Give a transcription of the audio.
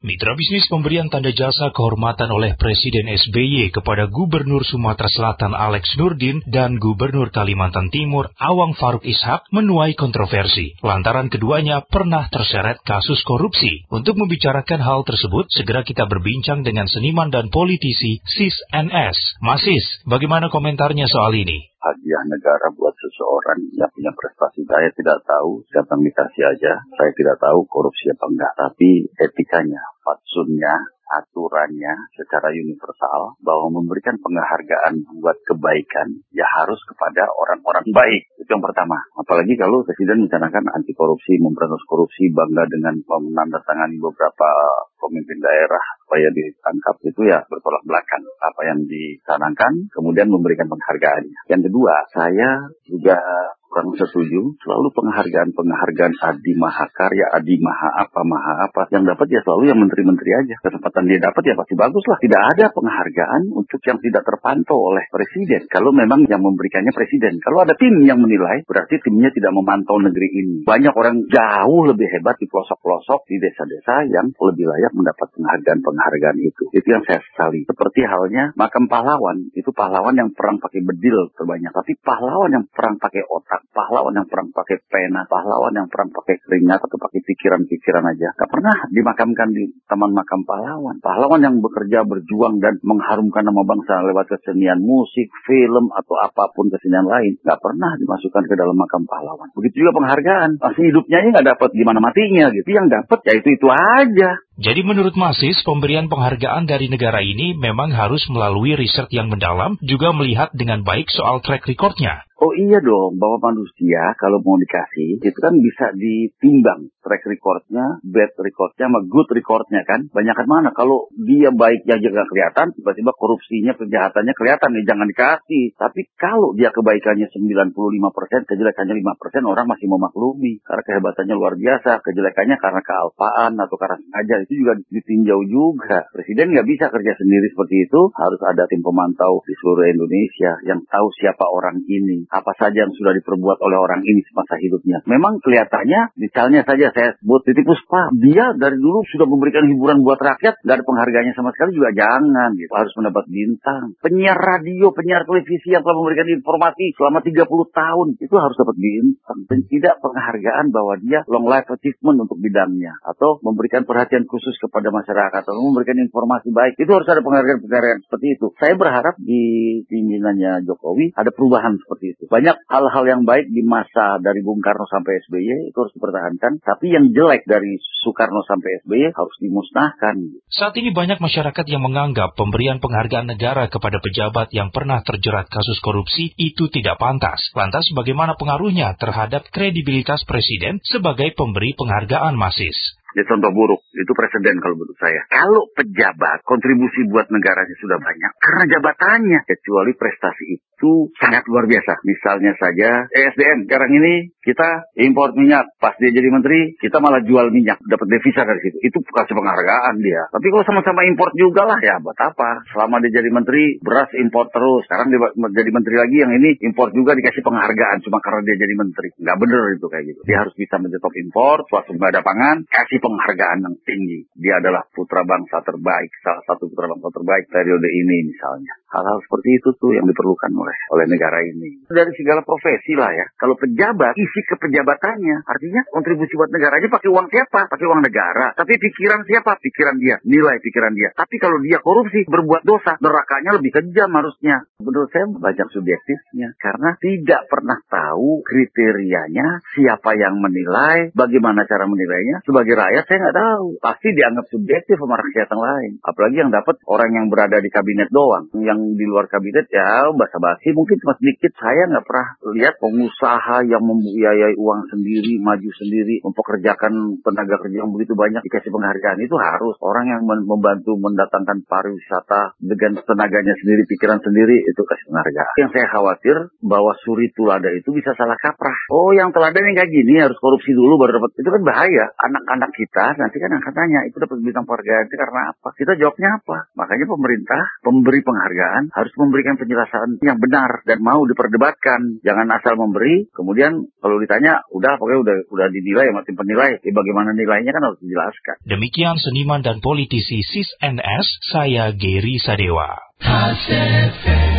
Mitra bisnis pemberian tanda jasa kehormatan oleh Presiden SBY kepada Gubernur Sumatera Selatan Alex Nurdin dan Gubernur Kalimantan Timur Awang Faruk Ishak menuai kontroversi. Lantaran keduanya pernah terseret kasus korupsi. Untuk membicarakan hal tersebut, segera kita berbincang dengan seniman dan politisi Sis NS. Mas Sis, bagaimana komentarnya soal ini? Hadiah negara buat seseorang yang punya prestasi. Saya tidak tahu, siapa yang dikasih aja. Saya tidak tahu korupsi apa enggak. Tapi etikanya, fatsunnya, aturannya secara universal bahwa memberikan penghargaan buat kebaikan ya harus kepada orang-orang baik. Itu yang pertama. Apalagi kalau Presiden mencanangkan anti korupsi, memberantas korupsi, bangga dengan menandatangani beberapa pemimpin daerah supaya ditangkap, itu ya bertolak belakang apa yang dicanangkan, kemudian memberikan penghargaannya. Yang kedua, saya juga kurang setuju selalu penghargaan Adi Mahakarya, Adi Maha apa yang dapat ya selalu yang menteri-menteri aja. Kesempatan dia dapat ya pasti bagus lah. Tidak ada penghargaan untuk yang tidak terpantau oleh Presiden kalau memang yang memberikannya Presiden. Kalau ada tim yang menilai, berarti timnya tidak memantau negeri ini. Banyak orang jauh lebih hebat di pelosok-pelosok, di desa-desa yang lebih layak mendapat penghargaan itu. Itu yang saya sesali. Seperti halnya makam pahlawan, itu pahlawan yang perang pakai bedil terbanyak, tapi pahlawan yang perang pakai otak, pahlawan yang perang pakai pena, pahlawan yang perang pakai keringat atau pakai pikiran-pikiran aja, gak pernah dimakamkan di taman makam pahlawan. Pahlawan yang bekerja, berjuang dan mengharumkan nama bangsa lewat kesenian musik, film atau apapun kesenian lain, gak pernah dimasukkan ke dalam makam pahlawan. Begitu juga penghargaan, pasti hidupnya ini gak dapat, gimana matinya gitu. Yang dapat ya itu aja. Jadi menurut Mas Sis, pemberian penghargaan dari negara ini memang harus melalui riset yang mendalam, juga melihat dengan baik soal track record-nya. Oh iya dong, bahwa manusia kalau mau dikasih, itu kan bisa ditimbang track record-nya, bad record-nya, sama good record-nya kan. Banyakan mana, kalau dia baiknya aja gak kelihatan, tiba-tiba korupsinya, kejahatannya kelihatan, nih jangan dikasih. Tapi kalau dia kebaikannya 95%, kejelekannya 5%, orang masih memaklumi. Karena kehebatannya luar biasa, kejelekannya karena kealpaan atau karena sengaja, itu juga ditinjau juga. Presiden gak bisa kerja sendiri seperti itu, harus ada tim pemantau di seluruh Indonesia yang tahu siapa orang ini, apa saja yang sudah diperbuat oleh orang ini semasa hidupnya. Memang kelihatannya, misalnya saja saya sebut Titiek Puspa, dia dari dulu sudah memberikan hiburan buat rakyat, gak ada penghargaannya sama sekali juga jangan, gitu. Harus mendapat bintang. Penyiar radio, penyiar televisi yang telah memberikan informasi selama 30 tahun, itu harus dapat bintang. Dan tidak penghargaan bahwa dia long life achievement untuk bidangnya, atau memberikan perhatian khusus kepada masyarakat, atau memberikan informasi baik. Itu harus ada penghargaan-penghargaan seperti itu. Saya berharap di pimpinannya Jokowi ada perubahan seperti itu. Banyak hal-hal yang baik di masa dari Bung Karno sampai SBY itu harus dipertahankan, tapi yang jelek dari Soekarno sampai SBY harus dimusnahkan. Saat ini banyak masyarakat yang menganggap pemberian penghargaan negara kepada pejabat yang pernah terjerat kasus korupsi itu tidak pantas. Lantas bagaimana pengaruhnya terhadap kredibilitas Presiden sebagai pemberi penghargaan, Mas Sis? Ya contoh buruk, itu presiden kalau menurut saya. Kalau pejabat kontribusi buat negaranya sudah banyak, karena jabatannya, kecuali prestasi itu sangat luar biasa. Misalnya saja ESDM, sekarang ini kita impor minyak, pas dia jadi menteri, kita malah jual minyak, dapat devisa dari situ. Itu kasih penghargaan dia. Tapi kalau sama-sama impor juga lah, ya buat apa? Selama dia jadi menteri, beras impor terus. Sekarang dia jadi menteri lagi, yang ini impor juga dikasih penghargaan, cuma karena dia jadi menteri. Nggak bener itu kayak gitu. Dia harus bisa mencetok impor, swasembada pangan, kasih penghargaan yang tinggi. Dia adalah putra bangsa terbaik, salah satu putra bangsa terbaik periode ini misalnya. Hal-hal seperti itu tuh yang diperlukan oleh negara ini. Dari segala profesi lah ya. Kalau pejabat, isi kepejabatannya. Artinya kontribusi buat negaranya pakai uang siapa? Pakai uang negara. Tapi pikiran siapa? Pikiran dia. Nilai pikiran dia. Tapi kalau dia korupsi, berbuat dosa, nerakanya lebih kejam harusnya. Menurut saya banyak subjektifnya. Karena tidak pernah tahu kriterianya, siapa yang menilai, bagaimana cara menilainya. Sebagai rakyat saya nggak tahu. Pasti dianggap subjektif sama rakyat yang lain. Apalagi yang dapat orang yang berada di kabinet doang. Yang di luar kabinet ya basa-basi mungkin cuma sedikit. Saya nggak pernah lihat pengusaha yang membiayai uang sendiri, maju sendiri, mempekerjakan tenaga kerja yang begitu banyak dikasih penghargaan. Itu harus. Orang yang membantu mendatangkan pariwisata dengan tenaganya sendiri, pikiran sendiri, itu kasih penghargaan. Yang saya khawatir bahwa suri tulada itu bisa salah kaprah. Oh, yang teladan yang kayak gini harus korupsi dulu baru dapat. Itu kan bahaya. Anak-anak kita nanti kan akan tanya, itu dapat bintang penghargaan itu karena apa? Kita jawabnya apa? Makanya pemerintah pemberi penghargaan penghargaan harus memberikan penjelasan yang benar dan mau diperdebatkan. Jangan asal memberi, kemudian kalau ditanya, pokoknya udah dinilai sama tim penilai. Bagaimana nilainya kan harus dijelaskan. Demikian seniman dan politisi CIS NS, saya Gary Sadewa.